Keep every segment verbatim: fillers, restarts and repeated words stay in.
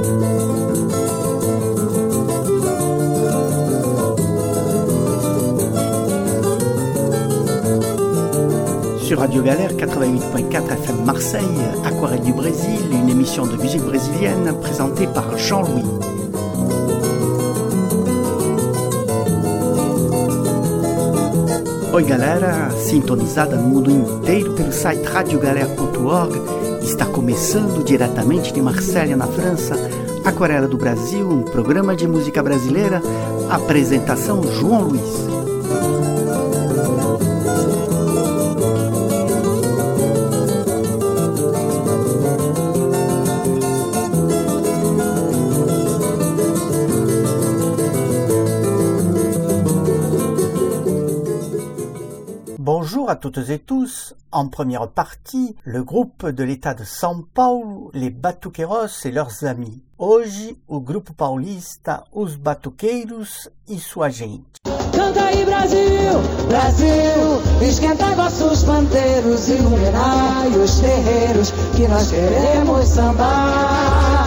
Sur Radio Galère quatre-vingt-huit point quatre F M Marseille, Aquarelle du Brésil, une émission de musique brésilienne présentée par Jean-Louis. Oi galera, sintonizada no mundo inteiro pelo site radio galera ponto org, está começando diretamente de Marselha, na França, Aquarela do Brasil, um programa de música brasileira, apresentação João Luiz. Bonjour à toutes et tous. En première partie, le groupe de l'État de São Paulo, les Batuqueiros et leurs amis. Hoje, o grupo paulista, os Batuqueiros e sua gente. Canta aí Brasil, Brasil, esquenta vossos pandeiros, iluminai os terreiros, que nós queremos sambar.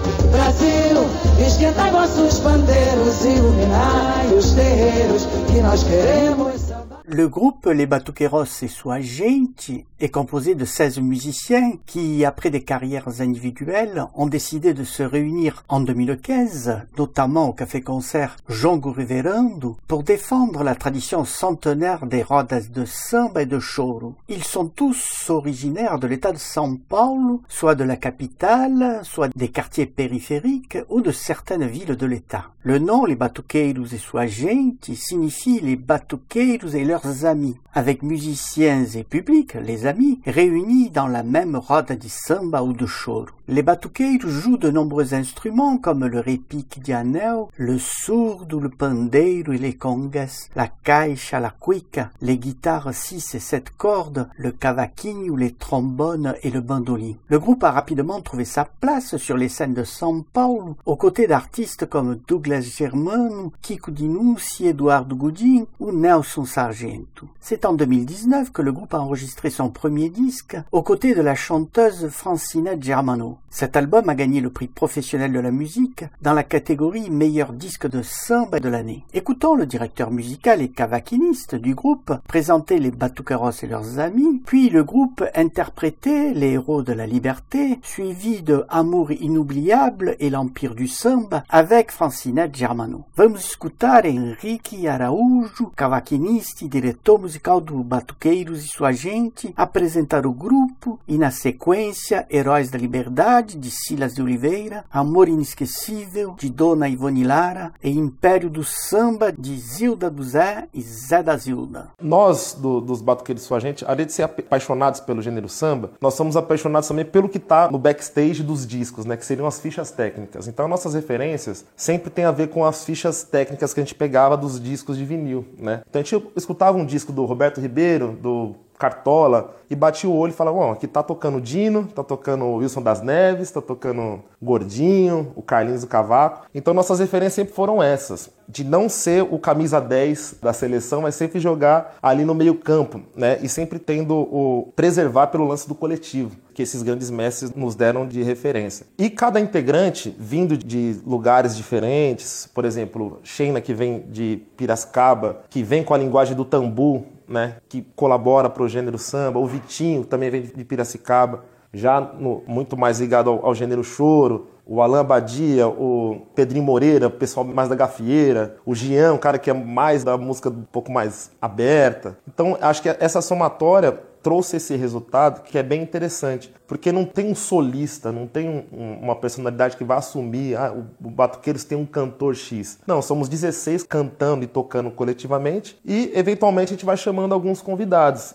Brasil, esquenta vossos pandeiros, iluminai os terreiros, que nós queremos sambar. Le groupe Les Batuqueiros et sua gente est composé de seize musiciens qui, après des carrières individuelles, ont décidé de se réunir en deux mille quinze, notamment au café-concert Jongo Reverendo, pour défendre la tradition centenaire des rodas de samba et de choro. Ils sont tous originaires de l'état de São Paulo, soit de la capitale, soit des quartiers périphériques ou de certaines villes de l'état. Le nom Les Batuqueiros et sua gente signifie les Batuqueiros et leurs amis, avec musiciens et public, les amis, réunis dans la même roda de samba ou de choro. Les batuqueiros jouent de nombreux instruments comme le repique de anel, le surdo, le pandeiro et les congas, la caixa, la cuica, les guitares six et sept cordes, le cavaquinho, les trombones et le bandolim. Le groupe a rapidement trouvé sa place sur les scènes de São Paulo, aux côtés d'artistes comme Douglas Germano, Kiko Dinucci, Eduardo Godin ou Nelson Sargento. C'est en deux mille dix-neuf que le groupe a enregistré son premier disque, aux côtés de la chanteuse Francinette Germano. Cet album a gagné le prix professionnel de la musique dans la catégorie meilleur disque de samba de l'année. Écoutons le directeur musical et cavaquiniste du groupe présenter les Batuqueiros et leurs amis, puis le groupe interpréter les héros de la liberté, suivi de Amour inoubliable et l'empire du samba avec Francinette Germano. Vamos escutar Henrique Araújo, cavaquinista e diretor musical do Batuqueiros e sua gente, apresentar o grupo e, na sequência, Heróis da Liberdade, de Silas de Oliveira, Amor Inesquecível, de Dona Ivone Lara e Império do Samba, de Zilda do Zé e Zé da Zilda. Nós, do, dos Batuqueiros e sua gente, além de ser apaixonados pelo gênero samba, nós somos apaixonados também pelo que está no backstage dos discos, né, que seriam as fichas técnicas. Então, nossas referências sempre tem a ver com as fichas técnicas que a gente pegava dos discos de vinil, né? Então, a gente escutava um disco do Roberto Ribeiro, do Cartola, e batia o olho e falava, ó, aqui tá tocando Dino, tá tocando Wilson das Neves, tá tocando Gordinho, o Carlinhos do Cavaco. Então nossas referências sempre foram essas, de não ser o camisa dez da seleção, mas sempre jogar ali no meio campo, né? E sempre tendo o preservar pelo lance do coletivo, que esses grandes mestres nos deram de referência. E cada integrante, vindo de lugares diferentes, por exemplo, Sheina, que vem de Piracicaba, que vem com a linguagem do tambu, né, que colabora para o gênero samba, o Vitinho também vem de Piracicaba, já no, muito mais ligado ao, ao gênero choro, o Alain Abadia, o Pedrinho Moreira, o pessoal mais da gafieira, o Gian, o cara que é mais da música um pouco mais aberta. Então, acho que essa somatória trouxe esse resultado que é bem interessante, porque não tem um solista, não tem um, um, uma personalidade que vai assumir, ah, o, o Batuqueiros tem um cantor X. Não, somos dezesseis cantando e tocando coletivamente e, eventualmente, a gente vai chamando alguns convidados.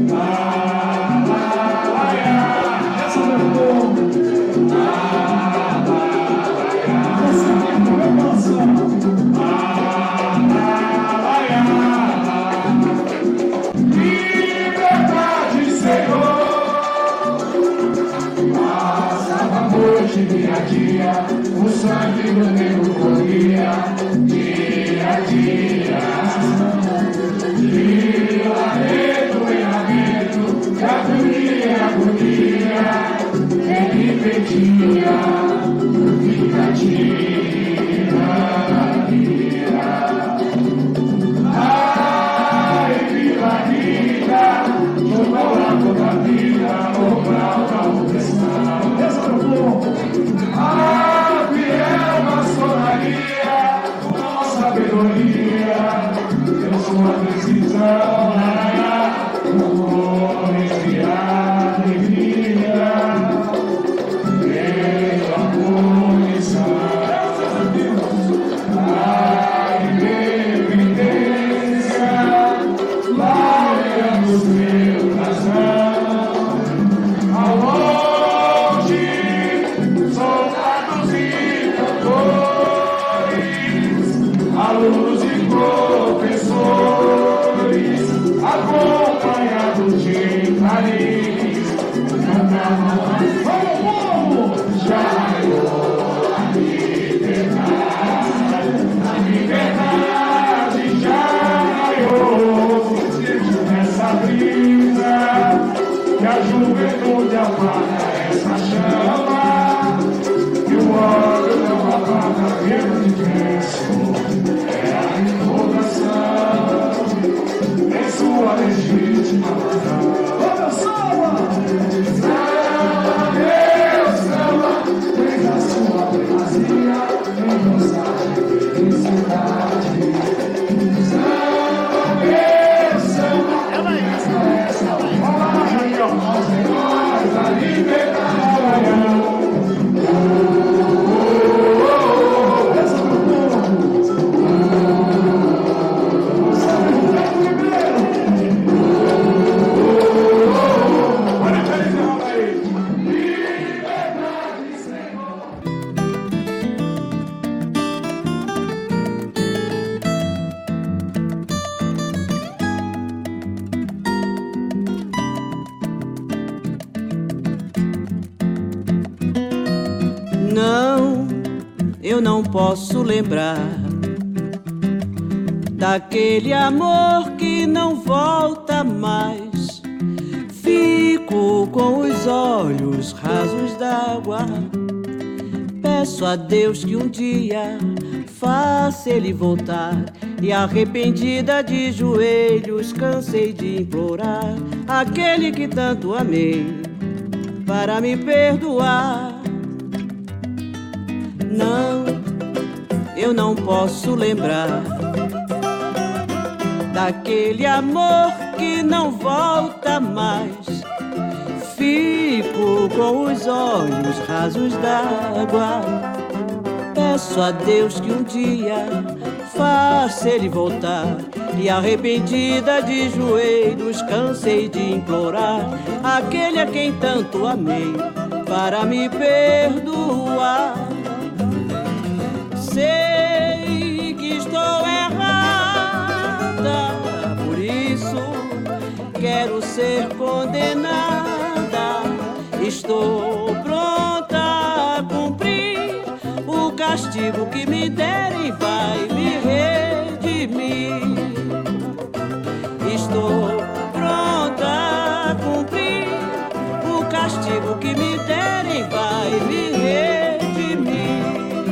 Dia a dia, o sangue do negro corria, dia a dia. De lamento em lamento, de agonia em agonia, ele pedia. Não, eu não posso lembrar daquele amor que não volta mais. Fico com os olhos rasos d'água. Peço a Deus que um dia faça ele voltar. E arrependida de joelhos cansei de implorar aquele que tanto amei para me perdoar. Não, eu não posso lembrar daquele amor que não volta mais. Fico com os olhos rasos d'água. Peço a Deus que um dia faça ele voltar. E arrependida de joelhos cansei de implorar aquele a quem tanto amei para me perdoar. Sei que estou errada, por isso quero ser condenada. Estou pronta a cumprir o castigo que me derem, vai me redimir. Estou pronta a cumprir o castigo que me derem, vai me redimir.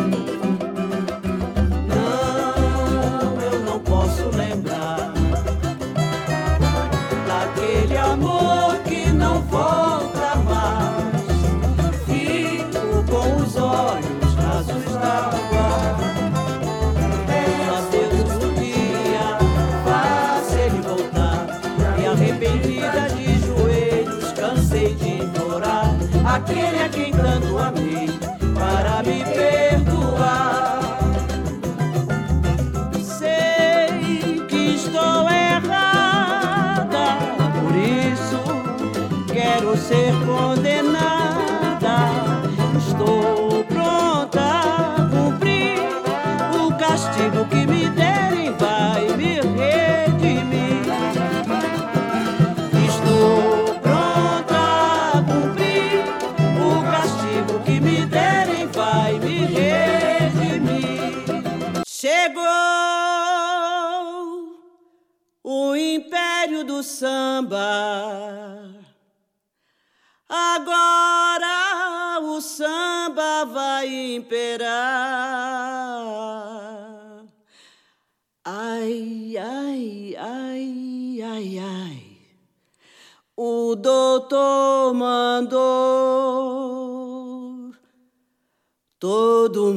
Não, eu não posso lembrar daquele amor que não volta mais. Fico com os olhos rasos d'água. Peço a Deus que um dia faça ele voltar. E arrependida de joelhos cansei de implorar aquele a quem tanto amei para me perdoar. Sei que estou errada, por isso quero ser condenada. Estou pronta a cumprir o castigo que me derem, vai me redimir. Estou pronta a cumprir o castigo que me derem, vai me redimir. Chegou o império do samba. Agora o samba vai imperar. Ai, ai, ai, ai, ai. O doutor mandou todo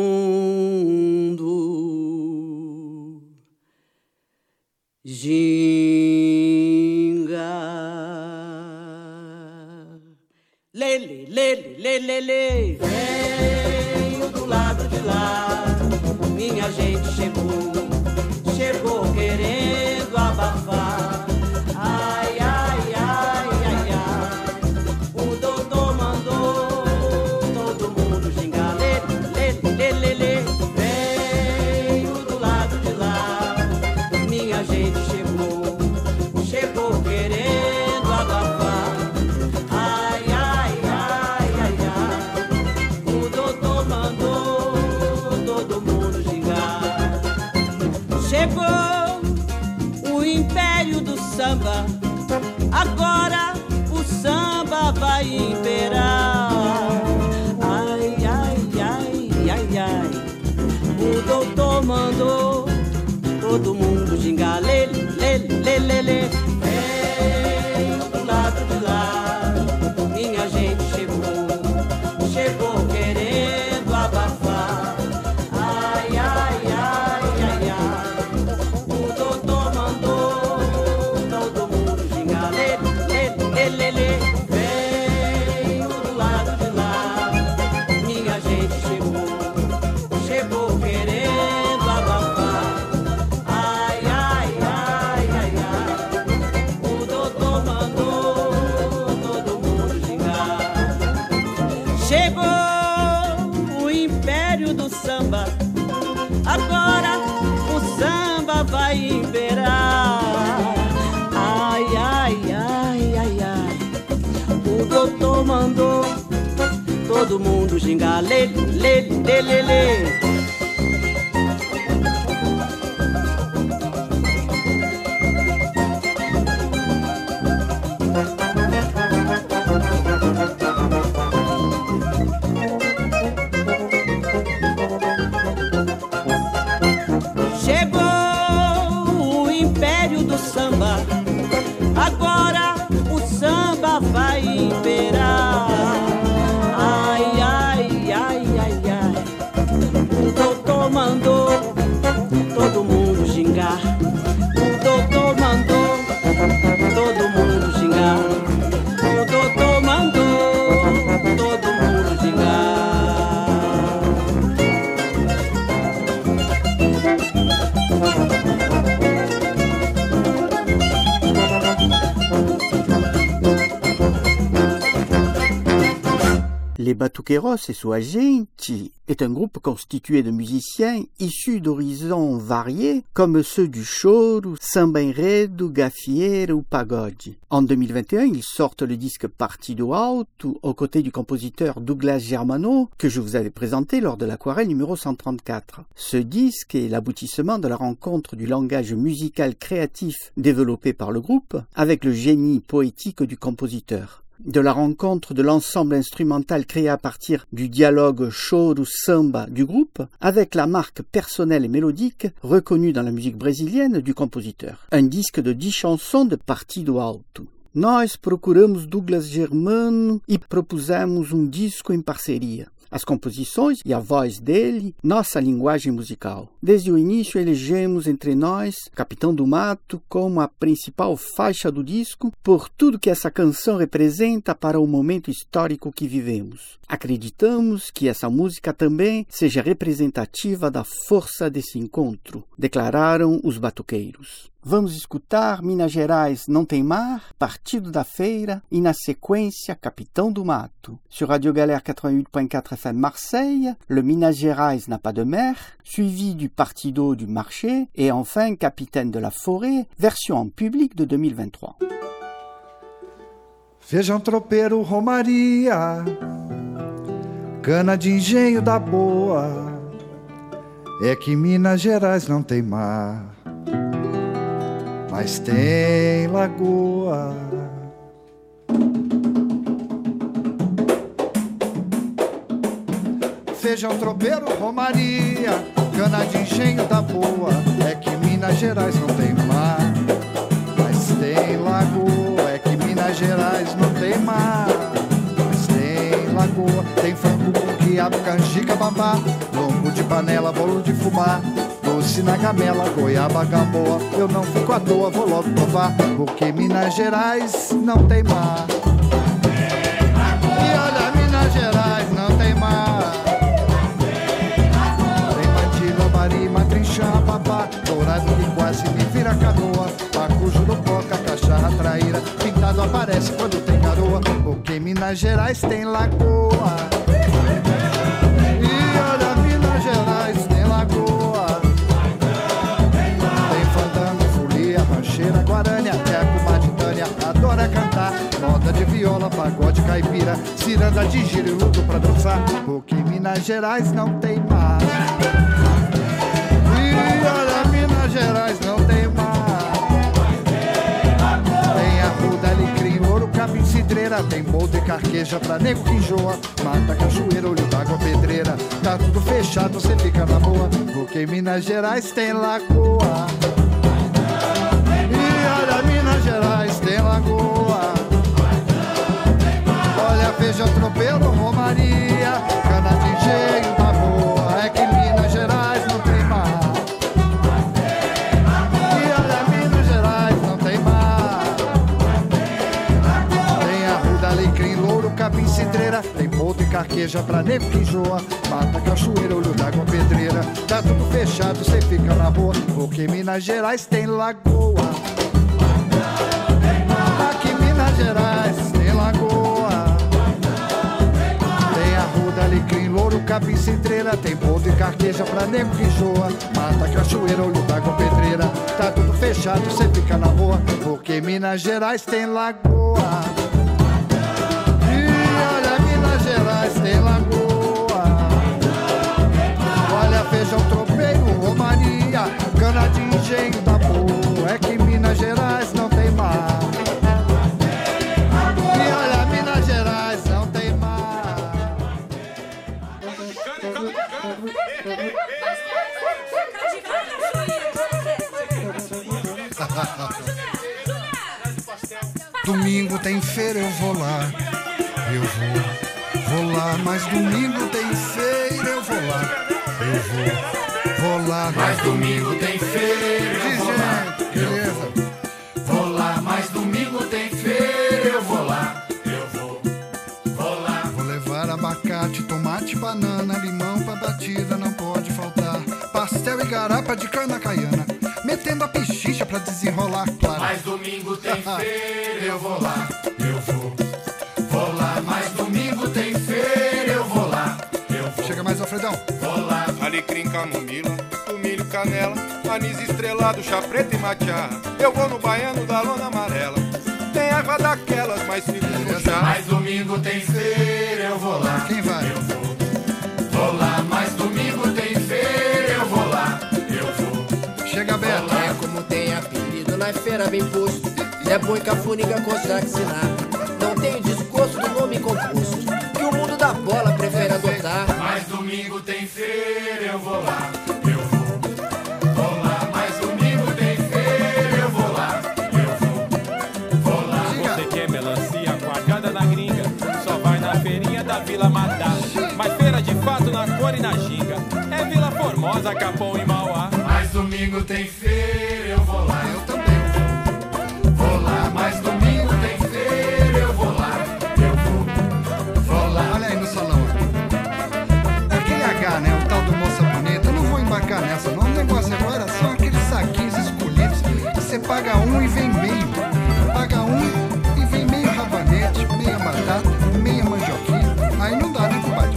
mundo gingar. Lele, lele, lele, lele. Venho do lado de lá, minha gente chegou, chegou querendo abafar. Ai, ai, ai, ai, ai. O doutor mandou todo mundo gingar. Lele, lele, lele, lele. Venho do lado de lá, minha gente chegou, chegou querendo abafar. Ai, ai, ai, ai, ai. O doutor mandou todo mundo gingar. Chegou o império do samba. Agora o samba vai imperar. Ai, ai, ai, ai, ai. O doutor mandou todo mundo gingar. Lele, lele, lele, lele. Venho do lado de lá, minha gente chegou, chegou querendo abafar. Ai, ai, ai, ai, ai. O doutor mandou todo mundo gingar. Lele, lele, lele, lele. Venho do lado de lá, minha gente chegou, chegou querendo abafar. Ai, ai, ai, ai, ai. O doutor mandou todo mundo gingar. Chegou o império do samba. Agora o samba vai imperar. Ai, ai, ai, ai, ai. O doutor mandou todo todo mundo ginga, lê, lê, lê, lê, lê. Agora o samba vai imperar. Ai, ai, ai, ai, ai. O doutor mandou todo mundo gingar. O doutor mandou todo mundo gingar. O doutor mandou todo mundo gingar. Les Batuqueiros et sua gente est un groupe constitué de musiciens issus d'horizons variés comme ceux du choro, samba enredo, gafieira ou pagode. En deux mille vingt et un, ils sortent le disque Partido Alto aux côtés du compositeur Douglas Germano que je vous avais présenté lors de l'aquarelle numéro cent trente-quatre. Ce disque est l'aboutissement de la rencontre du langage musical créatif développé par le groupe avec le génie poétique du compositeur. De la rencontre de l'ensemble instrumental créé à partir du dialogue choro-samba du groupe avec la marque personnelle et mélodique reconnue dans la musique brésilienne du compositeur. Un disque de dix chansons de Partido Alto. Nós procuramos Douglas Germano e propusemos um disco em parceria. As composições e a voz dele, nossa linguagem musical. Desde o início elegemos entre nós Capitão do Mato como a principal faixa do disco por tudo que essa canção representa para o momento histórico que vivemos. Acreditamos que essa música também seja representativa da força desse encontro, declararam os batuqueiros. Vamos escutar Minas Gerais Não Tem Mar, Partido da Feira e na sequência Capitão do Mato. Sur Radio Galère quatre-vingt-huit point quatre F M Marseille, le Minas Gerais n'a pas de mer, suivi du Partido du Marché et enfin Capitaine de la Forêt, version en public de deux mille vingt-trois. Feijão tropeiro, romaria, cana de engenho da boa, é que Minas Gerais não tem mar, mas tem lagoa. Feijão tropeiro, romaria, cana de engenho da boa, é que Minas Gerais não tem mar, mas tem lagoa. É que Minas Gerais não tem mar, mas tem lagoa. Tem frango com quiabo, canjica, babá, lombo de panela, bolo de fubá, doce na gamela, goiaba, gamboa. Eu não fico à toa, vou logo provar, porque Minas Gerais não tem mar. E olha, Minas Gerais não tem mar. Tem mantilha, bari, matrinchã, babá, dourado que quase me vira canoa, pacujo no coca, cacharra, traíra, pintado aparece quando tem garoa, porque Minas Gerais tem lagoa. E olha, Minas Gerais tem lagoa. Tem fandango, folia, rancheira, guarânia, teco, matitânia, adora cantar, roda de viola, pagode, caipira, ciranda de giro e luto pra dançar, porque Minas Gerais não tem mar. E olha, Minas Gerais não tem mar. Tem arruda, alecrim, ouro, capim, cidreira, tem boldo e carqueja pra nego que enjoa, mata, cachoeira, olho d'água, pedreira, tá tudo fechado, você fica na boa, porque Minas Gerais tem lagoa. E olha, Minas Gerais tem lagoa. Olha, feijão tropeiro, romaria, cana de engenho da boa, é que Minas Gerais não tem mar. E olha, Minas Gerais não tem mar. Tem arruda, alecrim, louro, capim, cidreira, tem boldo e carqueja pra nego que enjoa, mata, cachoeira, olho d'água, pedreira, tá tudo fechado, cê fica na boa, porque Minas Gerais tem lagoa. Aqui Minas Gerais tem lagoa. Tem arruda, alecrim, louro, capim, cidreira, tem boldo e carqueja pra nego que enjoa, mata, cachoeira, olho d'água, pedreira, tá tudo fechado, cê fica na boa, porque Minas Gerais tem lagoa. E olha, Minas Gerais tem lagoa. Domingo tem feira, eu vou lá. Eu vou, vou lá. Mas domingo tem feira, eu vou lá. Eu vou, vou lá. Mas domingo tem feira, eu vou lá. Beleza. Vou lá, mas domingo tem feira, eu vou lá. Eu vou, vou lá. Vou levar abacate, tomate, banana, limão pra batida, não pode faltar. Pastel e garapa de cana caiana, metendo a pechincha pra desenrolar, claro. Mas domingo tem feira, eu vou lá. Eu vou, vou lá. Mas domingo tem feira, eu vou lá. Eu vou. Chega mais, Alfredão. Vou lá. Alecrim, camomila, tomilho, canela, anis estrelado, chá preto e matcha. Eu vou no baiano da lona amarela, tem água daquelas, mas seguro no chá. Mas domingo tem feira, eu vou lá. Quem vai? Eu vou, vou lá. Mas domingo tem feira, eu vou lá. Eu vou. Chega, Beto. É como tem apelido na feira bem posto. É boi cafuniga consegue ensinar. Não tem o discurso do nome composto que o mundo da bola prefere adotar. Mas domingo tem feira, eu vou lá. Eu vou, vou lá. Mas domingo tem feira, eu vou lá. Eu vou, vou lá. Você quer melancia coagada na gringa, só vai na feirinha da Vila Madá. Mas feira de fato na cor e na ginga é Vila Formosa, Capão e Mauá. Mas domingo tem feira, eu vou lá. Eu também. Vou lá. Mas domingo tem feira, eu vou lá. Eu vou, vou lá. Olha aí no salão. Aquele H, né? O tal do Moça Bonita. Eu não vou embarcar nessa, não. O negócio agora são aqueles saquinhos escolhidos. Você paga um e vem meio. Paga um e vem meio rabanete, meia batata, meia mandioquinha. Aí não dá, né, compadre?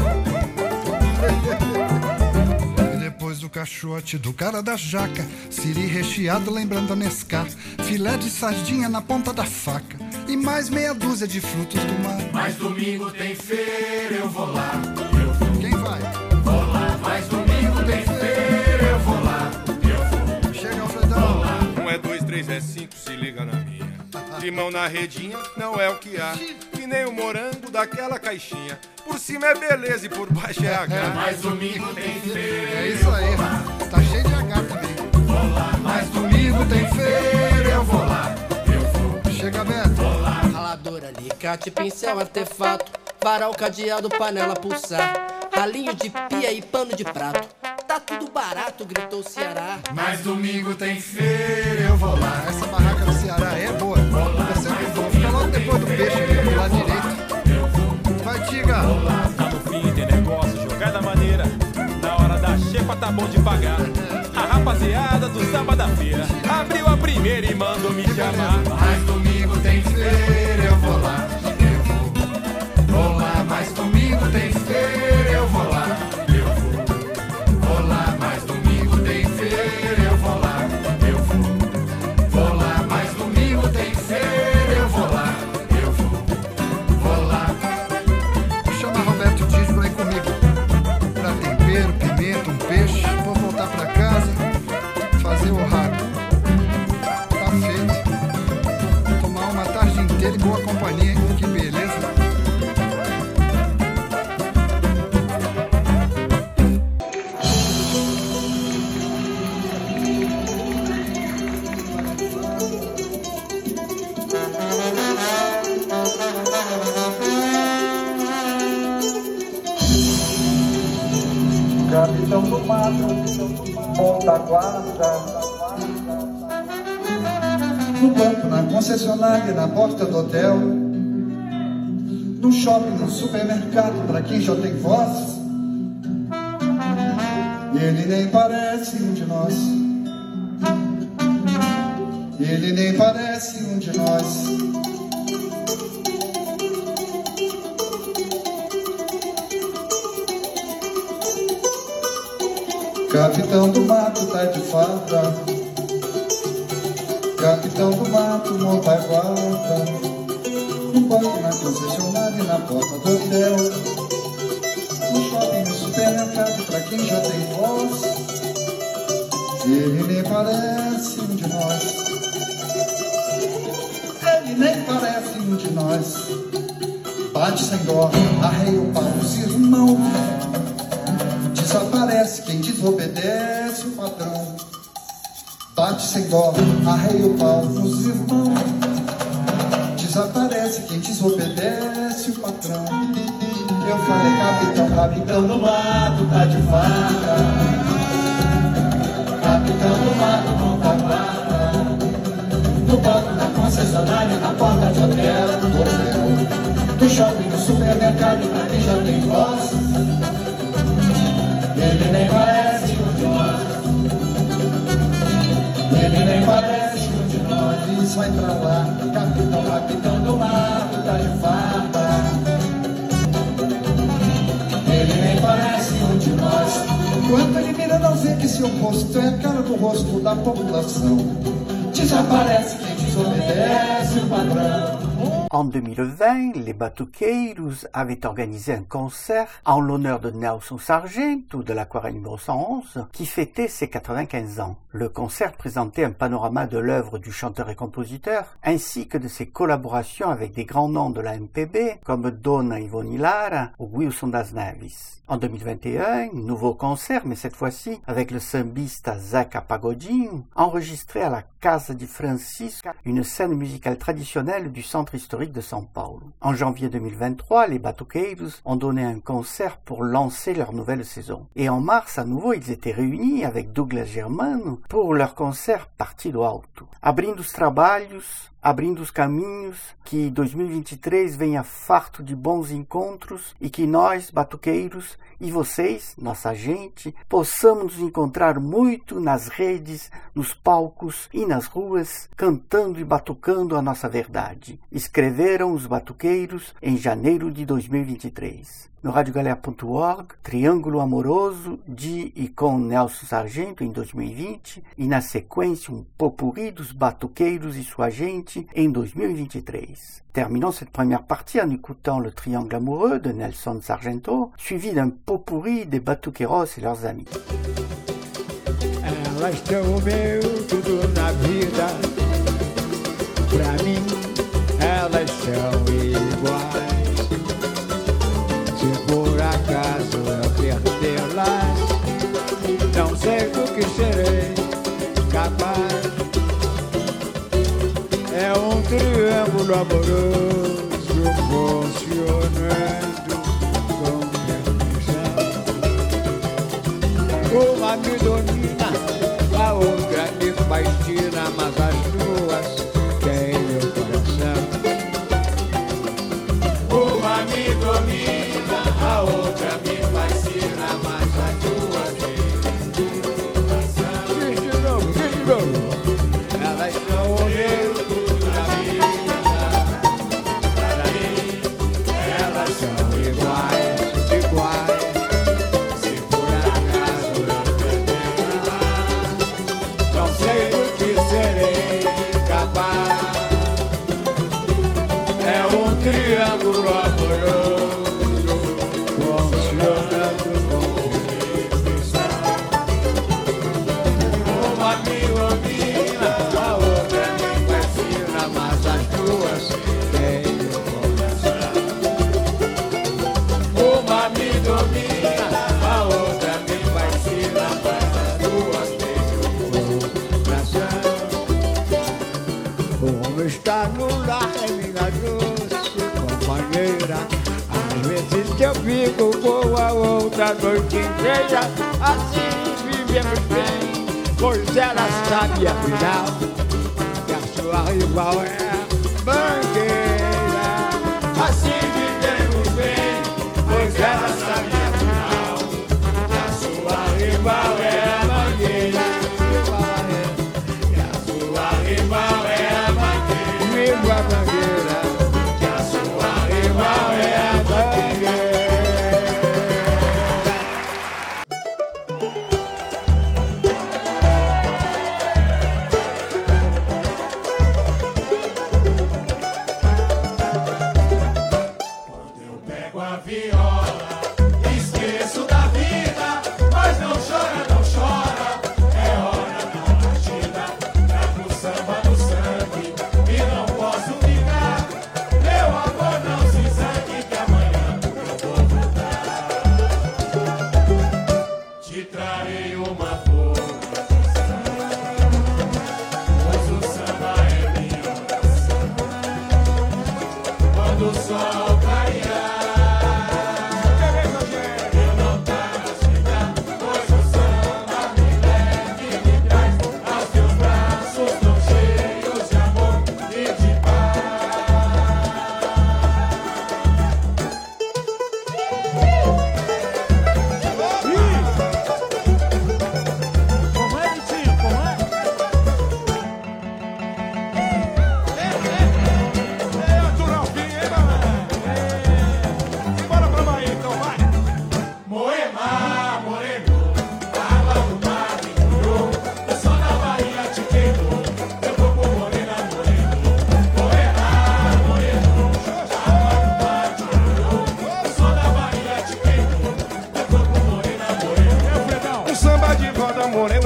E depois do caixote do cara da jaca, siri recheado lembrando a Nescá, filé de sardinha na ponta da faca e mais meia dúzia de frutos do mar. Mas domingo tem feira, eu vou lá. Eu vou, Quem vai? vou lá. Mas domingo tem feira, eu vou lá. Eu vou, Chega, Alfredão. vou lá. Um é dois, três é cinco, se liga na minha. Limão na redinha não é o que há, que nem o morango daquela caixinha. Por cima é beleza e por baixo é H. Mas domingo tem feira. É isso aí. Tá cheio de H também. Vou lá. Mas domingo tem feira, eu vou lá. Eu vou, Chega, Beto. Raladora, alicate, pincel, artefato, varal, cadeado, panela, pulsar, ralinho de pia e pano de prato. Tá tudo barato, gritou o Ceará. Mas domingo tem feira, eu vou lá. Essa barraca do Ceará é boa. Eu sempre vou. Fica logo depois do peixe ali, do lado direito. Vai, Tiga. Tá no fim, tem negócio, jogada maneira. Na hora da xepa tá bom de pagar. A rapaziada do samba da feira abriu a primeira e mandou me chamar. Mas domingo tem feira, eu vou lá. Eu vou, vou lá. Mas domingo tem feira, eu vou lá. Eu vou, vou lá. Mas domingo tem feira, eu vou lá. Eu vou, vou lá. Mas domingo tem feira, eu vou lá. Eu vou, vou lá. Chama Roberto Dias pra ir comigo. Pra tempero, pimenta, um peixe. Vou voltar pra casa, fazer o rato. Tá feito. Tomar uma tarde inteira e boa companhia, hein? Que beleza. Capitão do mato, ponta guarda. No banco, na concessionária, na porta do hotel, no shopping, no supermercado, pra quem já tem voz. Ele nem parece um de nós. Ele nem parece um de nós. Capitão do mato tá de farda. Capitão do mato monta a guarda. No banco, na concessionária, na porta do hotel, no shopping, no supermercado, pra quem já tem voz. Ele nem parece um de nós. Ele nem parece um de nós. Bate sem dó, arreia o pau, cismão. Desaparece quem desobedece o patrão. Bate sem dó, arreia o pau nos irmãos. Desaparece quem desobedece o patrão. Eu falei, capitão, capitão do mato, tá de faca. Capitão do mato, monta vaca. No banco da concessionária, na porta de hotel, do hotel, do shopping, do supermercado, pra quem já tem voz. Ele nem parece um de nós. Ele nem parece um de nós. Isso vai pra lá, capitão, capitão do mato, tá de farpa. Ele nem parece um de nós. Quando ele mira, não vê que seu rosto é a cara do rosto da população. Desaparece quem desobedece o padrão. En deux mille vingt, les Batuqueiros avaient organisé un concert en l'honneur de Nelson Sargento de l'aquarelle numéro cent onze qui fêtait ses quatre-vingt-quinze ans. Le concert présentait un panorama de l'œuvre du chanteur et compositeur ainsi que de ses collaborations avec des grands noms de la M P B comme Dona Ivone Lara ou Wilson das Neves. En deux mille vingt et un, nouveau concert, mais cette fois-ci avec le sambista Zeca Pagodinho, enregistré à la Casa de Francisco, une scène musicale traditionnelle du centre historique de São Paulo. En janvier deux mille vingt-trois, les Batuqueiros ont donné un concert pour lancer leur nouvelle saison. Et en mars, à nouveau, ils étaient réunis avec Douglas Germano pour leur concert Parti do Alto. Abrindo os trabalhos, abrindo os caminhos, que dois mil e vinte e três venha farto de bons encontros e que nós, batuqueiros, e vocês, nossa gente, possamos nos encontrar muito nas redes, nos palcos e nas ruas, cantando e batucando a nossa verdade. Escreveram os batuqueiros em janeiro de dois mil e vinte e três. No radiogalera ponto org, Triângulo Amoroso de e com Nelson Sargento em dois mil e vinte e na sequência um popurri dos batuqueiros e sua gente em dois mil e vinte e três. Terminons cette première partie en écoutant le Triangle Amoureux de Nelson Sargento, suivi d'un potpourri des Batuqueiros et leurs amis. Elas estão o meu tudo na vida. Pra mim, elas são iguais. Se por acaso eu perdê-las, não sei do que serei capaz. É um triângulo amoroso funcionando com perfeição. Uma me domina, a outra me fascina, mas as duas têm meu coração. Uma me domina, a outra me fascina, mas as duas têm meu coração. Diz de novo, diz de novo. Elas são o meu. Triângulo amoroso, funcionando com perfeição. Uma me domina, a outra me fascina, mas as duas têm meu coração. Uma me domina, a outra me fascina, mas as duas têm meu coração. Como está no lar é minha dor. Às vezes eu fico boa, outra noite inteira. Assim vivemos bem, pois ela sabe afinal que a sua rival é banqueira. Assim vivemos bem, pois ela sabe afinal que a sua rival é a banqueira. Que a sua rival é a banqueira. Viva a banqueira.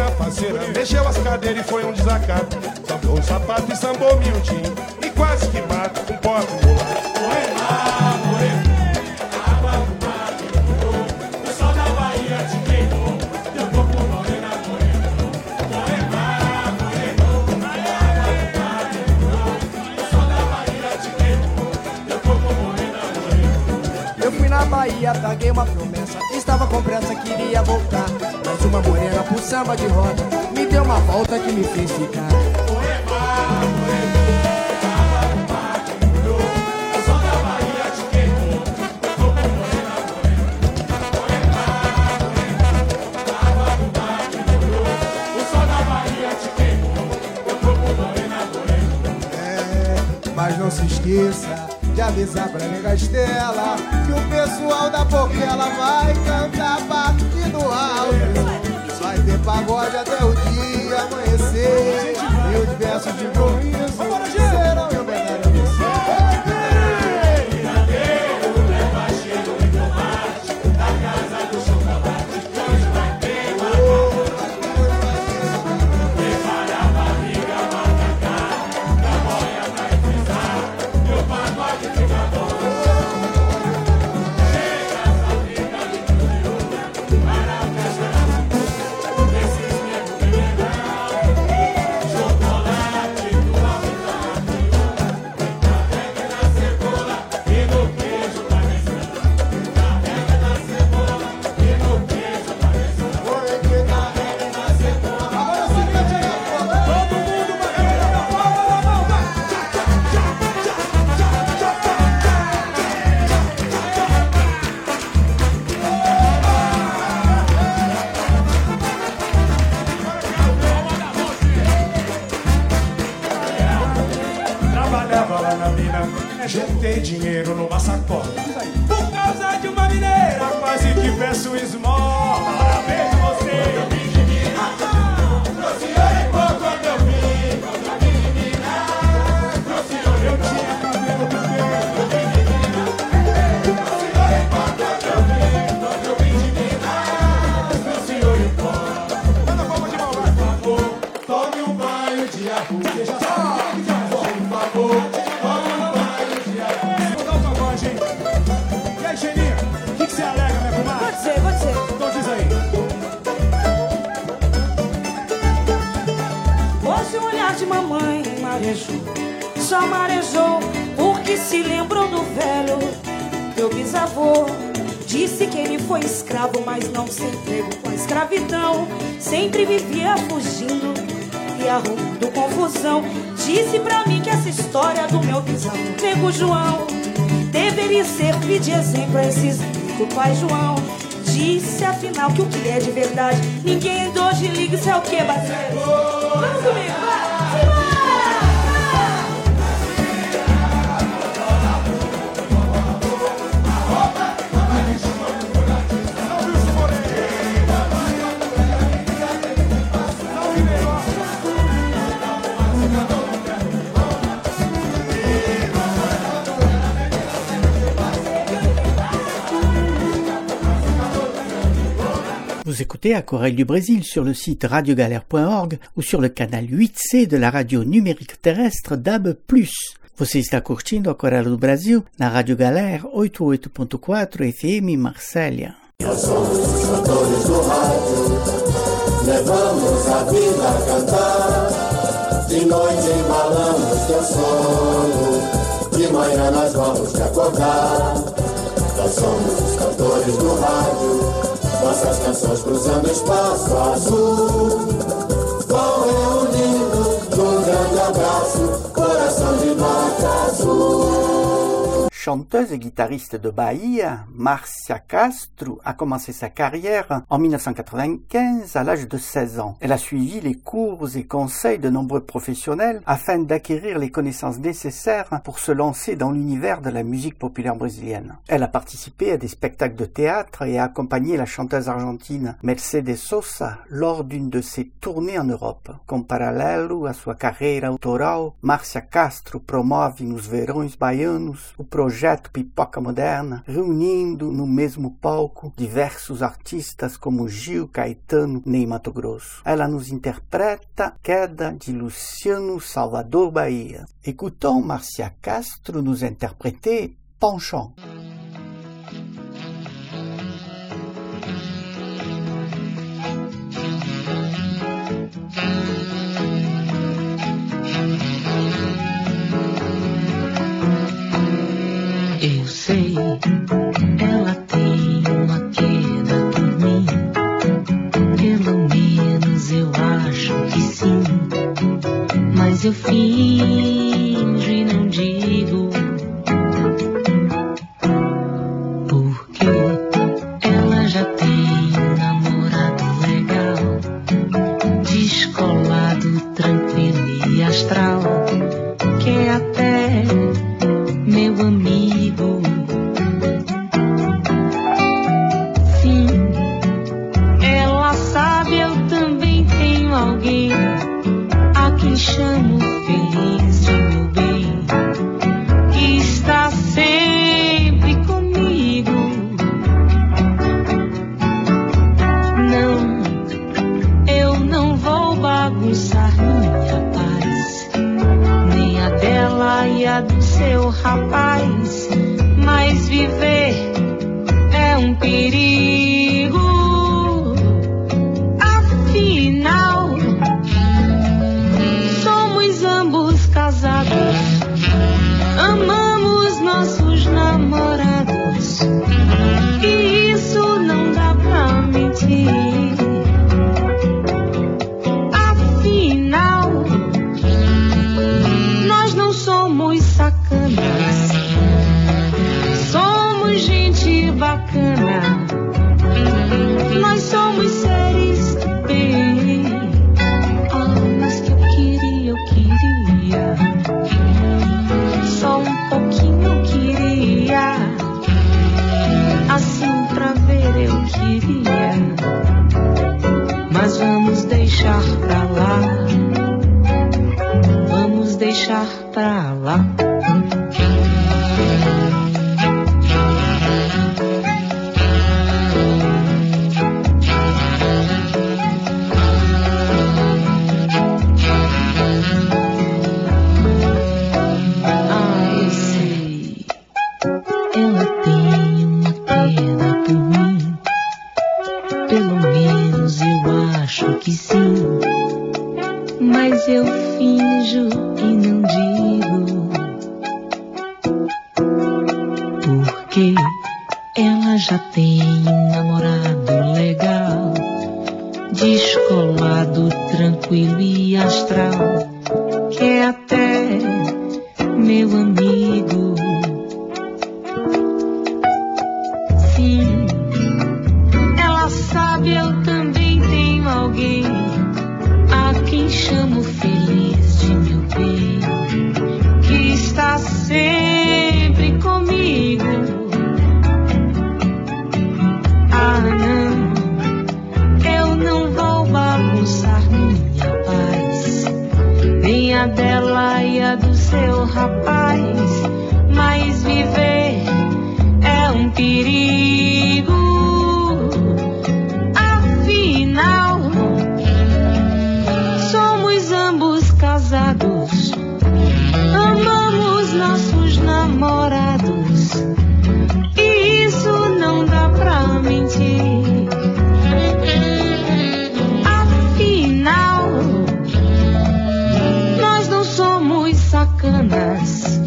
faceira, mexeu as cadeiras e foi um desacato. Sambou um sapato e sambou miudinho, e quase que mata um pobre mulato. Morena, morena, a água do mar te mudou, o sol da Bahia te queimou, teu corpo morena, morena. Morena, morena, a água do mar te mudou, o sol da Bahia te queimou, teu corpo morena, morena. Eu fui na Bahia, paguei uma promessa, estava com pressa, queria voltar. Mas uma morena pro samba de roda me deu uma volta que me fez ficar. Mas não se esqueça de avisar pra nega Estela que o pessoal da Portela vai cantar partido alto. Vai ter pagode até o dia amanhecer, e os versos de improviso serão em homenagem a você. Juntei dinheiro numa sacola por causa de uma mineira, quase que peço esmola. Parabéns você, eu vim de Minas, trouxe ouro e pó quando eu vim. Quando eu vim de Minas, trouxe ouro e pó. Eu tinha cabelo do pelo, eu vim de Minas, trouxe ouro e pó quando eu vim. Quando eu vim de Minas, trouxe ouro e pó. Manda palma de mão, por favor, tome um banho de arroz. Deixa só, por favor. De mamãe marejou, só marejou porque se lembrou do velho. Meu bisavô disse que ele foi escravo, mas não se entregou com a escravidão. Sempre vivia fugindo e arrumando confusão. Disse pra mim que essa história do meu bisavô, Nego João, deveria servir de exemplo a esses ricos pai João. Disse afinal que o que é de verdade ninguém de hoje liga, isso é o que, brasileiro? Vamos comigo, vai! Vous écoutez Aquarelle du Brésil sur le site radio galère point org ou sur le canal huit C de la radio numérique terrestre D A B plus. Você está curtindo Aquarelle do Brasil na Rádio Galera oitenta e oito ponto quatro F M Marsella. Nós somos os cantores do rádio, levamos a vida a cantar. De noite embalamos teu sono, de manhã nós vamos te acordar. Nós somos os cantores do rádio, nossas canções cruzando espaço azul, vão reunindo num grande abraço, coração de nota azul. Chanteuse et guitariste de Bahia, Márcia Castro a commencé sa carrière en dix-neuf cent quatre-vingt-quinze à l'âge de seize ans. Elle a suivi les cours et conseils de nombreux professionnels afin d'acquérir les connaissances nécessaires pour se lancer dans l'univers de la musique populaire brésilienne. Elle a participé à des spectacles de théâtre et a accompagné la chanteuse argentine Mercedes Sosa lors d'une de ses tournées en Europe. Com paralelo à sua carreira autoral, Márcia Castro promove nos verões baianos o projeto projeto Pipoca Moderna, reunindo no mesmo palco diversos artistas como Gil, Caetano, Ney Matogrosso. Ela nos interpreta Queda de Luciano Salvador Bahia. Écoutons Marcia Castro nous interpréter Penchant. Eu sei, ela tem uma queda por mim. Pelo menos eu acho que sim. Mas eu finjo e não digo. Porque ela já tem um namorado legal, descolado, tranquilo e astral, que é até meu amigo. Sim, ela sabe, eu também tenho alguém a quem chamo feliz de meu bem, que está sempre comigo. Não, eu não vou bagunçar minha paz, nem a dela e a do seu rapaz, mas viver é um perigo. Afinal, somos ambos casados, amamos nossos namorados, e isso não dá pra mentir. Afinal, nós não somos sacanas, somos gente bacana, nós somos seres do bem. Ah, mas que eu queria, eu queria, só um pouquinho eu queria, assim pra ver eu queria, mas vamos deixar pra lá, vamos deixar pra lá. Ah, eu sei, ela tem uma queda por mim, pelo menos eu acho que sim, mas eu finjo e não digo, porque ela já tem um namorado legal, descolado, tranquilo e astral, que é até meu amigo. Sim, ela sabe, eu também tenho alguém a quem chamo feliz de meu bem, que está sempre comigo. Ah, não, eu não vou bagunçar minha paz, nem a dela e a do seu rapaz, mas viver é um perigo. Afinal, somos ambos casados, amamos nossos namorados, e isso não dá pra mentir. Afinal, nós não somos sacanas,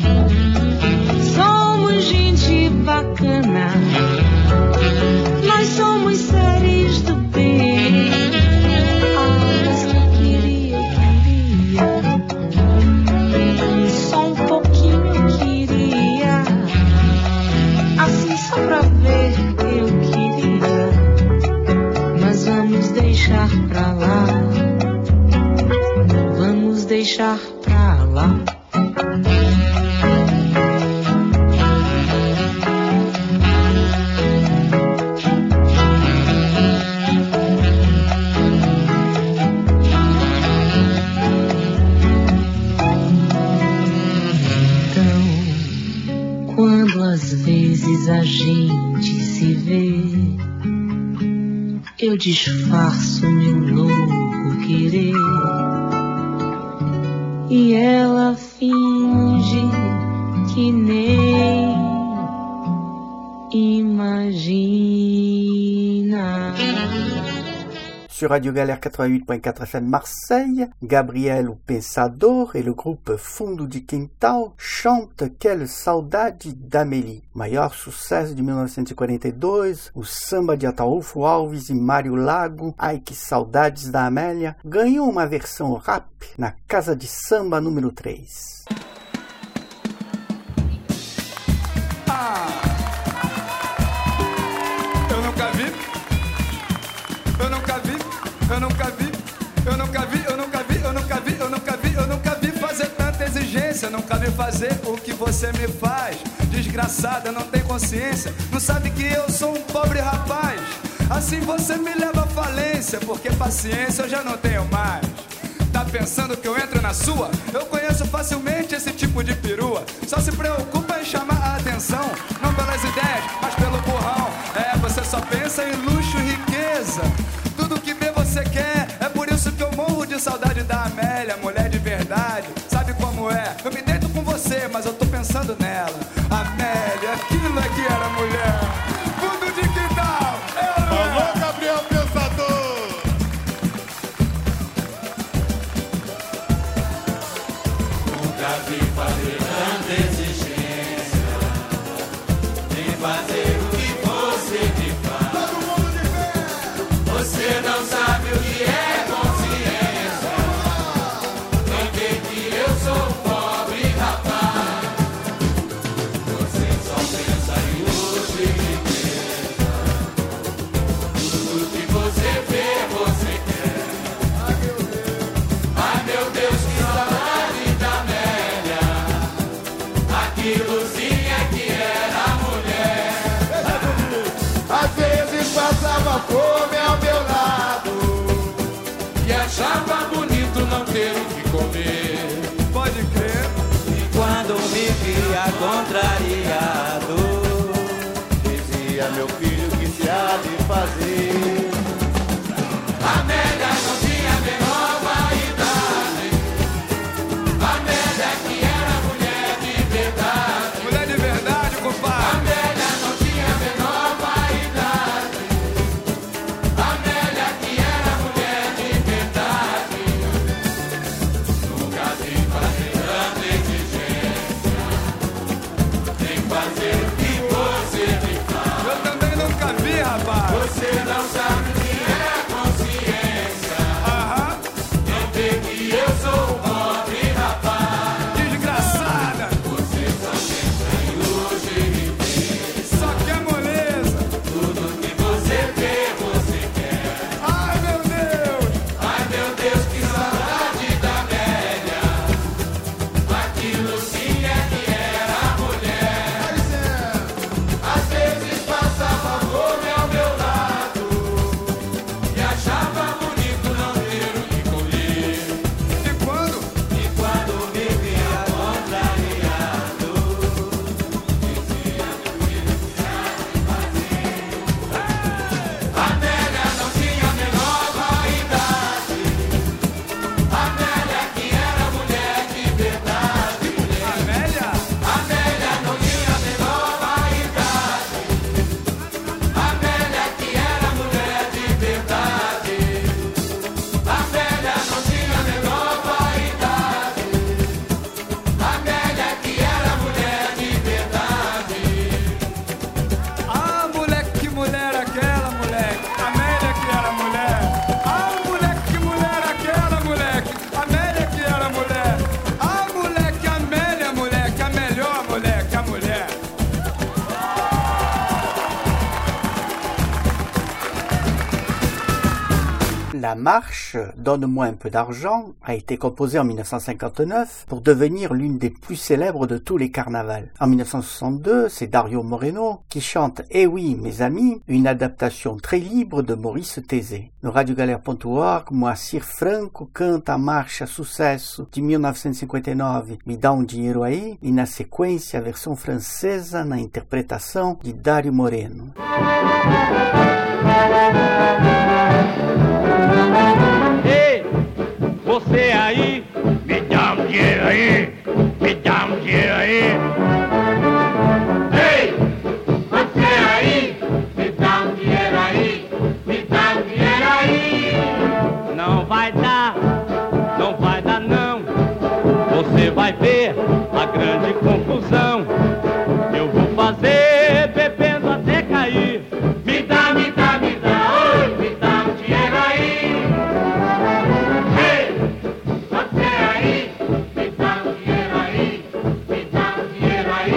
somos gente bacana, nós somos seres do bem. Ah, mas que eu queria, eu queria, só um pouquinho eu queria, assim só pra ver eu queria, mas vamos deixar pra lá, vamos deixar pra lá. Quando a disfarço meu louco querer e ela finge que nem imagina. Sur Radio Galère quatre-vingt-huit point quatre F M Marseille, Gabriel o Pensador et le groupe Fundo de Quintal chantent Quelle Saudade d'Amélie, maior sucesso de mil novecentos e quarenta e dois, o samba de Ataúfo Alves e Mário Lago, Ai Que Saudades da Amélia, ganhou uma versão rap na Casa de Samba número três. Ah, eu nunca vi, eu nunca vi, eu nunca vi, eu nunca vi, eu nunca vi, eu nunca vi, eu nunca vi, eu nunca vi fazer tanta exigência, nunca vi fazer o que você me faz. Desgraçada, não tem consciência, não sabe que eu sou um pobre rapaz. Assim você me leva à falência, porque paciência eu já não tenho mais. Tá pensando que eu entro na sua? Eu conheço facilmente esse tipo de perua. Só se preocupa em chamar a atenção, não pelas ideias, mas pelo burrão. É, você só pensa em luxo e riqueza, tudo que vê você quer. É por isso que eu morro de saudade da Amélia, mulher de verdade. Sabe como é? Eu me deito com você, mas eu tô pensando nela. Amélia, aquilo é que era mulher. Fundo de quintal, ela não é. Alô, Gabriel Pensador. Nunca vi fazer tanta exigência, nem fazer o que você me faz. Todo mundo de pé. Você não sabe o que é consciência, nem vê que eu sou um pobre rapaz. Você só pensa em luxo e riqueza, tudo que você vê, você quer. Ai meu Deus, que saudade da Amélia, aquilozinha que era mulher. Às vezes passava fome ao meu lado E achava bonito não ter o que comer. Pode crer. E quando me via contrariado, dizia meu filho que se há de fazer. Amélia não tinha a menor vaidade, Amélia que era mulher de verdade. Mulher de verdade, compadre. Amélia não tinha a menor vaidade, Amélia que era mulher de verdade. Nunca vi fazer tanta exigência, nem fazer o que você me faz. Eu também nunca vi, rapaz. Você não sabe o que é consciência, Aham, não vê que eu sou um pobre rapaz. desgraçada. Você só pensa em luxo e riqueza, Só quer moleza. tudo que você vê, você quer. Ai, meu Deus. Ai meu Deus, que saudade da Amélia, aquilo sim é que era mulher. Às vezes passava fome ao meu lado e achava bonito não ter o que comer. E quando? E quando me via contrariado, dizia meu filho que sabe fazer. Amélia não tinha a menor vaidade, Amélia que era mulher de verdade. Amélia? Amélia não tinha a menor vaidade, Amélia que era mulher de verdade. Amélia não tinha a menor vaidade, Amélia que era mulher de verdade. Ah, moleque, que mulher aquela, moleque. Amélia que era mulher. Ah, moleque, que mulher aquela, moleque. Amélia que era mulher. Ah, moleque, Amélia, moleque. A melhor, moleque, a mulher. La marche Donne-moi un peu d'argent a été composée en mille neuf cent cinquante-neuf pour devenir l'une des plus célèbres de tous les carnavals. En mille neuf cent soixante-deux, c'est Dario Moreno qui chante Eh oui, mes amis, une adaptation très libre de Maurice Thésée. No radio galera ponto org, Moacir Franco canta a marcha Sucesso de mil novecentos e cinquenta e nove, Me dá um dinheiro aí, e na sequência a versão francesa na interpretação de Dario Moreno. Thank you. Ei, você aí, me dá um dinheiro aí, me dá um dinheiro aí. Ei, você aí, me dá um dinheiro aí, me dá um dinheiro aí. Não vai dar, não vai dar não. Você vai ver a grande confusão. Eu vou fazer bebendo até cair. Me dá, me dá, me dá, oi, me dá um dinheiro aí. Ei, você aí, me dá um dinheiro aí, me dá um dinheiro aí.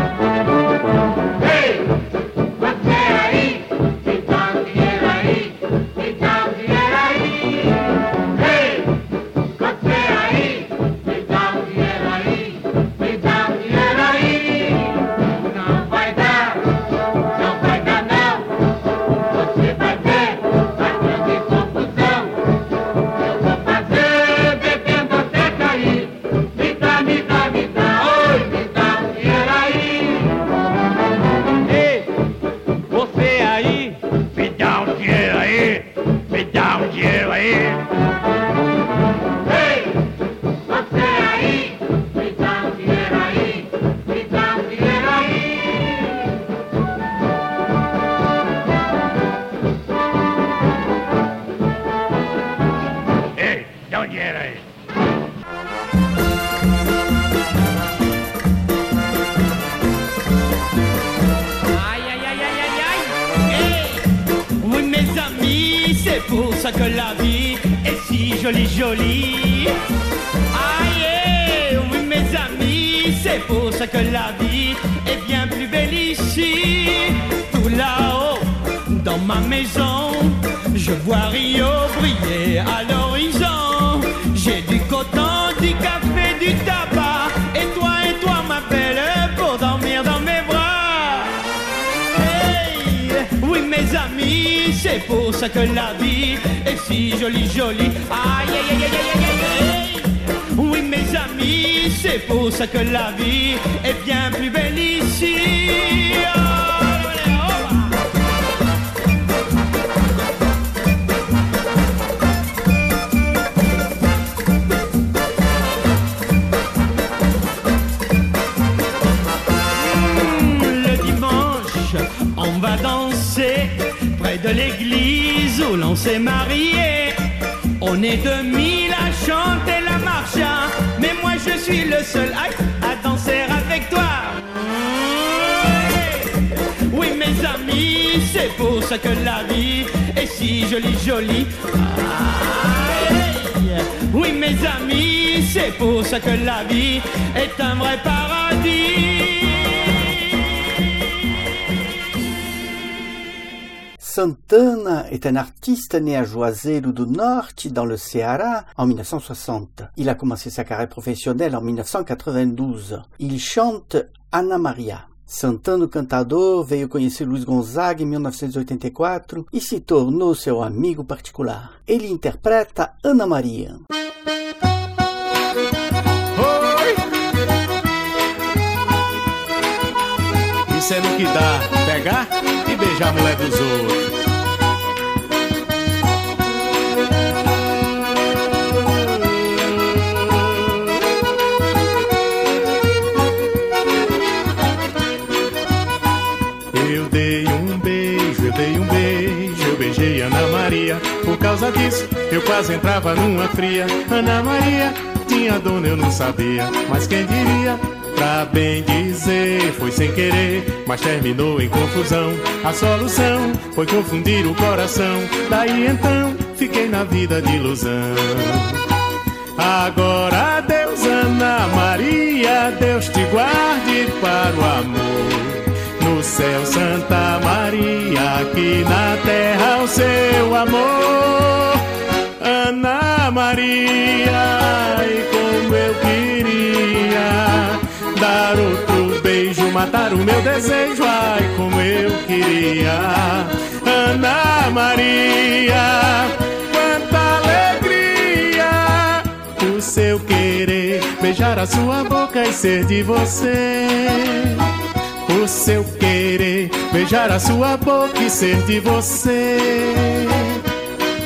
Ei, você aí, me dá um dinheiro aí, me dá um dinheiro aí. Ei, você aí, me dá um dinheiro aí, me dá um dinheiro aí. Não vai dar, não vai dar não. Você vai ver a grande confusão. Eu vou fazer bebendo até cair. Me dá, me dá, me dá, oi, me dá um dinheiro aí. Ei, você aí, me dá um dinheiro aí, me dá um dinheiro aí. Ei, você aí, me dá um dinheiro aí, me dá um dinheiro aí. Ei, dá um dinheiro aí. Aïe, aïe, aïe, aïe, aïe, aïe. Hey. Oui, mes amis, c'est pour ça que la vie est si jolie, jolie. Aïe, hey. Oui, mes amis, c'est pour ça que la vie est bien plus belle ici. Tout là-haut, dans ma maison, je vois Rio briller à l'horizon. J'ai du coton, du café, du tabac. Et toi, et toi, ma belle, pour dormir dans mes bras. Hey, oui, mes amis, c'est pour ça que la vie est si jolie, jolie. Aïe, aïe, aïe, aïe, aïe, aïe, aïe. Oui, mes amis, c'est pour ça que la vie est bien plus belle ici. Oh, allez, oh, bah. On va danser près de l'église où l'on s'est marié. On est deux mille à chanter la marsha, mais moi je suis le seul à, à danser avec toi. Oui, mes amis, c'est pour ça que la vie est si jolie, jolie. Oui, mes amis, c'est pour ça que la vie est un vrai paradis. Santana est un artiste né à Juazeiro do Norte, dans le Ceará, en mille neuf cent soixante. Il a commencé sa carrière professionnelle en mille neuf cent quatre-vingt-douze. Il chante Ana Maria. Santana, o cantador, veio conhecer Luiz Gonzaga em mil novecentos e oitenta e quatro e se tornou seu amigo particular. Ele interpreta Ana Maria. Oi! Isso é no que dá, pegar e beijar a mulher dos outros. Eu dei um beijo, eu dei um beijo, eu beijei Ana Maria. Por causa disso, eu quase entrava numa fria. Ana Maria tinha dona, eu não sabia, mas quem diria? Pra bem dizer, foi sem querer, mas terminou em confusão. A solução foi confundir o coração. Daí então, fiquei na vida de ilusão. Agora adeus, Ana Maria, Deus te guarde para o amor. No céu, Santa Maria, aqui na terra o seu amor. Ana Maria, e como eu queria dar outro beijo, matar o meu desejo, ai como eu queria. Ana Maria, quanta alegria, o seu querer, beijar a sua boca e ser de você. O seu querer, beijar a sua boca e ser de você.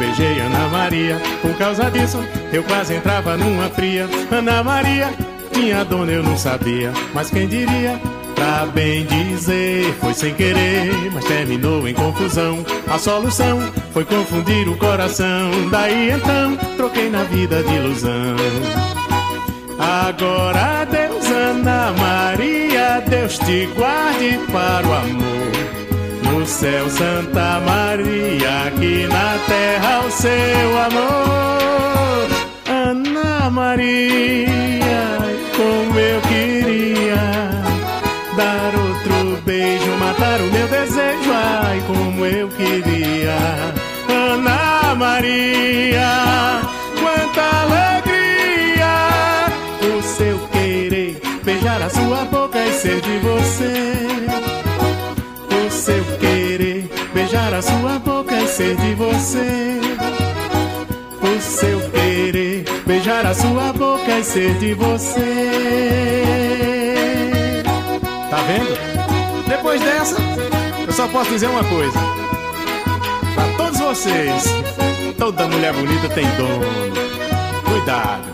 beijei Ana Maria. Por causa disso, eu quase entrava numa fria. Ana Maria, minha dona, eu não sabia, mas quem diria? Pra bem dizer, foi sem querer, mas terminou em confusão. A solução foi confundir o coração. Daí então, troquei na vida de ilusão. Agora Deus, Ana Maria, Deus te guarde para o amor. No céu, Santa Maria, aqui na terra o seu amor. Ana Maria, como eu queria dar outro beijo, matar o meu desejo, ai, como eu queria. Ana Maria, quanta alegria, o seu querer, beijar a sua boca e ser de você. O seu querer, beijar a sua boca e ser de você. O seu querer, beijar a sua boca e ser de você. Tá vendo? Depois dessa, eu só posso dizer uma coisa. Pra todos vocês, toda mulher bonita tem dono. Cuidado.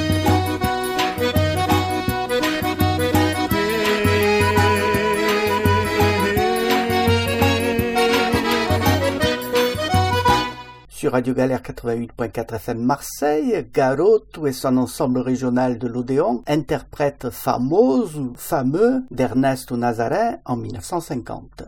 Sur Radio Galère quatre-vingt-huit point quatre F M Marseille, Garoto et son ensemble régional de l'Odéon interprètent Famoso, fameux d'Ernesto Nazaré en mille neuf cent cinquante.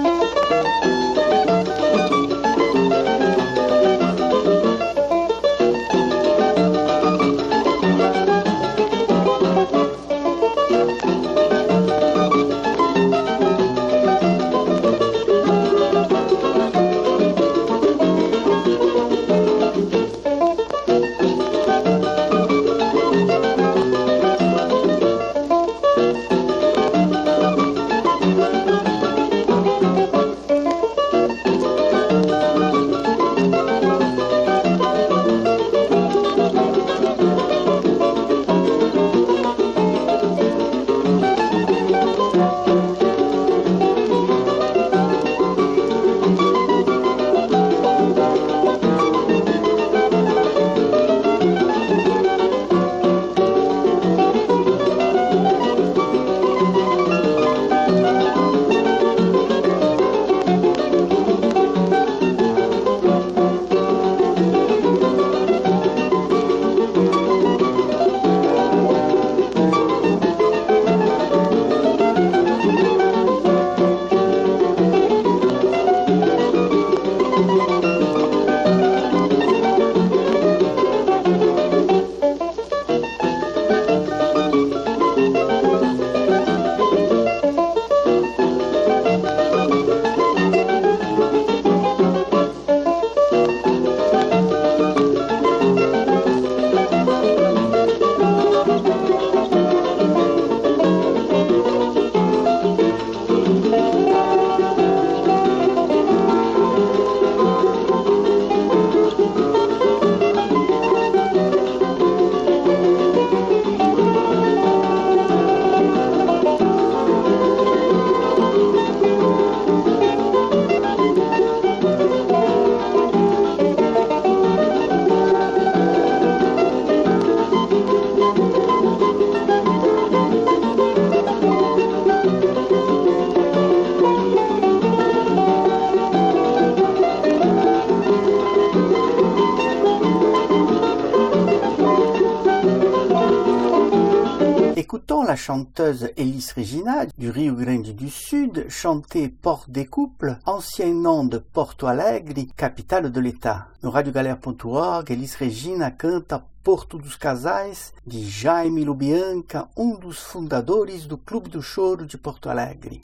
Écoutons la chanteuse Elis Regina du Rio Grande du Sud chanter Porto de Couple, ancien nom de Porto Alegre, capitale de l'État. No radio galera ponto org, Elis Regina canta Porto dos Casais, de Jaime Lubianca, um dos fundadores do Clube do Choro de Porto Alegre.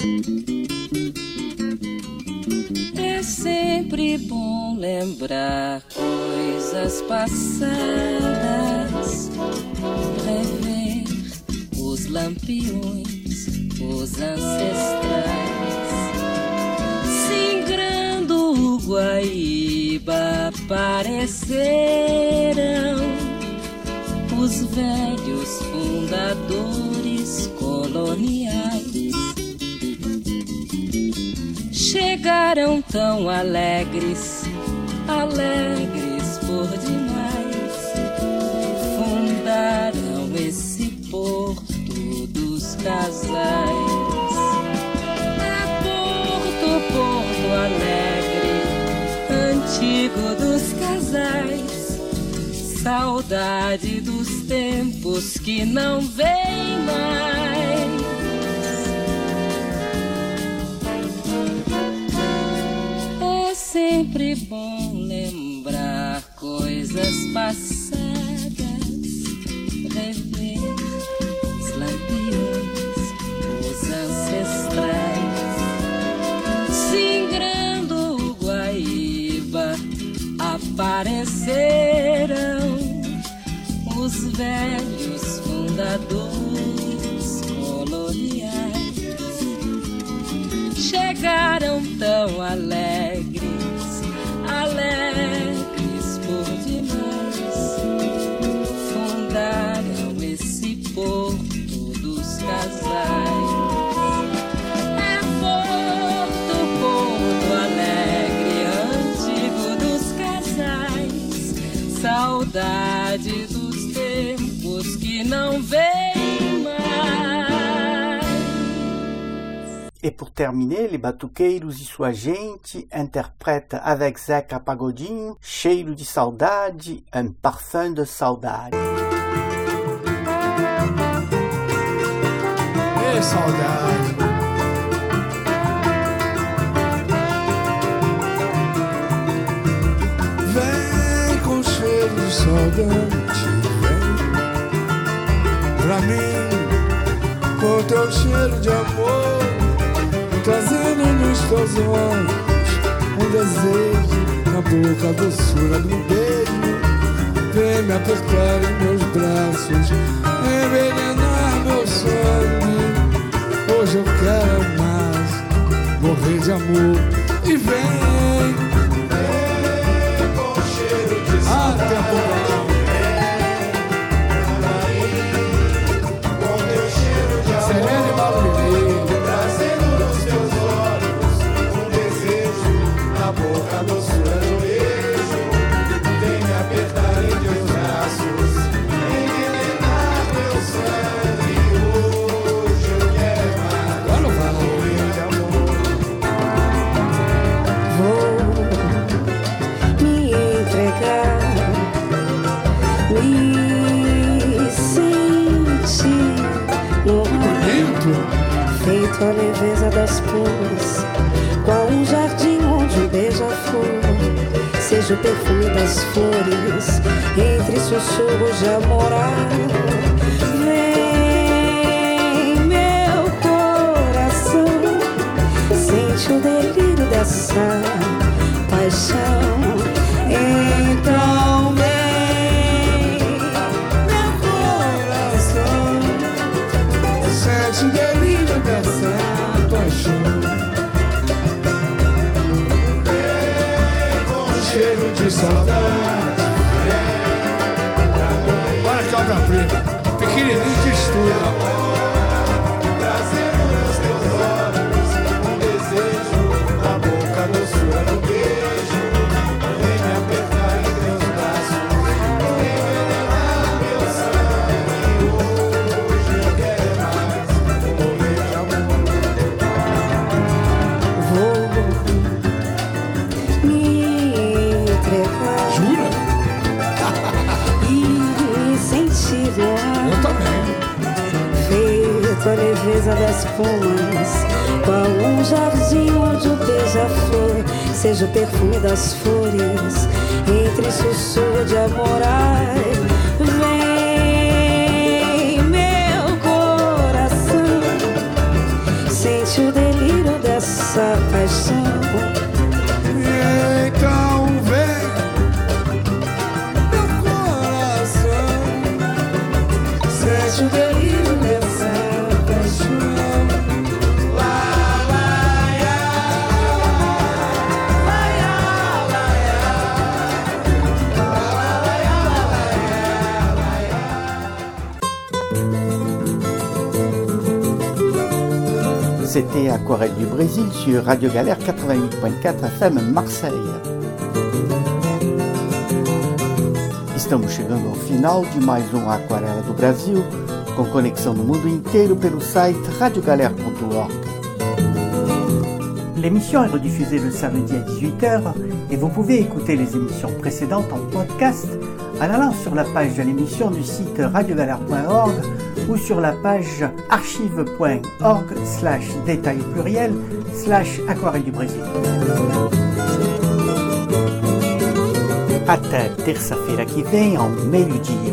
É sempre bom lembrar coisas passadas, rever os lampiões, os ancestrais, singrando o Guaíba apareceram os velhos fundadores coloniais. Chegaram tão alegres, alegres por demais fundaram esse porto dos casais. É Porto, Porto Alegre, antigo dos casais, saudade dos tempos que não vêm mais. É sempre bom lembrar coisas passadas, rever os lampiões, os ancestrais, singrando o Guaíba, apareceram os velhos fundadores coloniais. Chegaram tão alegres, alegres por demais, fundaram esse porto dos casais. É Porto, Porto Alegre, antigo dos casais, saudade dos tempos que não vêm mais. Et pour terminer, les batuqueiros e sua gente interprètent avec Zeca Pagodinho, Cheiro de Saudade, un parfum de saudade. Ei, saudade. Vem com cheiro de saudade, vem pra mim com teu cheiro de amor, trazendo nos teus olhos um desejo, na boca a doçura do beijo. Vem me apertar em meus braços, envenenar meu sangue. Hoje eu quero mais morrer de amor. E vem, vem com cheiro de saudade, com teu cheiro de amor, sereno e barulheiro, trazendo nos teus olhos um desejo, na boca a doçura do beijo. Vem me apertar em teus braços, envenenar meu sangue. Hoje eu quero mais morrer de amor. Vou me entregar, me sentir no ar, feito a leveza das plumas, qual um jardim onde um beija-flor seja o perfume das flores, entre sussurros de amor. Vem, meu coração, sente o delírio dessa paixão. Então vem, meu coração, sente o delírio dessa paixão. Cheiro de saudade. Olha que obra-prima, pequenininho de estudo. Trazendo nos teus olhos um desejo, na boca a doçura do beijo. Vem me apertar em teus braços, envenenar meu sangue. Hoje eu quero mais morrer de amor. Vou jura? E sentir no ar, eu também, feito a leveza das plumas, qual um jardim onde o beija-flor seja o perfume das flores, entre sussurro de amor. Ai, vem, meu coração, sente o delírio dessa paixão. Então vem, meu coração, sente o delírio dessa paixão. Lá, lá, lá, lá, lá, C'était Aquarelle du Brésil sur Radio Galère quatre-vingt-huit point quatre F M Marseille. Estamos chegando ao final de mais um Aquarela do Brasil, com conexão no mundo inteiro pelo site radio galère point org. L'émission est rediffusée le samedi à dix-huit heures et vous pouvez écouter les émissions précédentes en podcast en allant sur la page de l'émission du site radio galère point org ou sur la page archive point org slash détail pluriel slash aquarelle du Brésil. Até terça-feira que vem, ao meio-dia.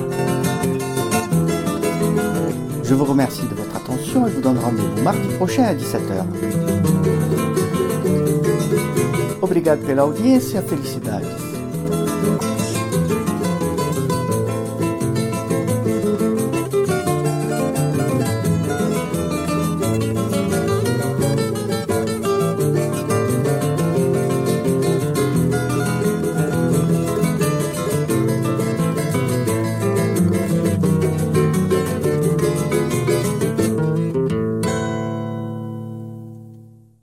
Je vous remercie de votre attention et vous donne rendez-vous mardi prochain à dix-sept heures. Obrigado pela audiência, felicidades.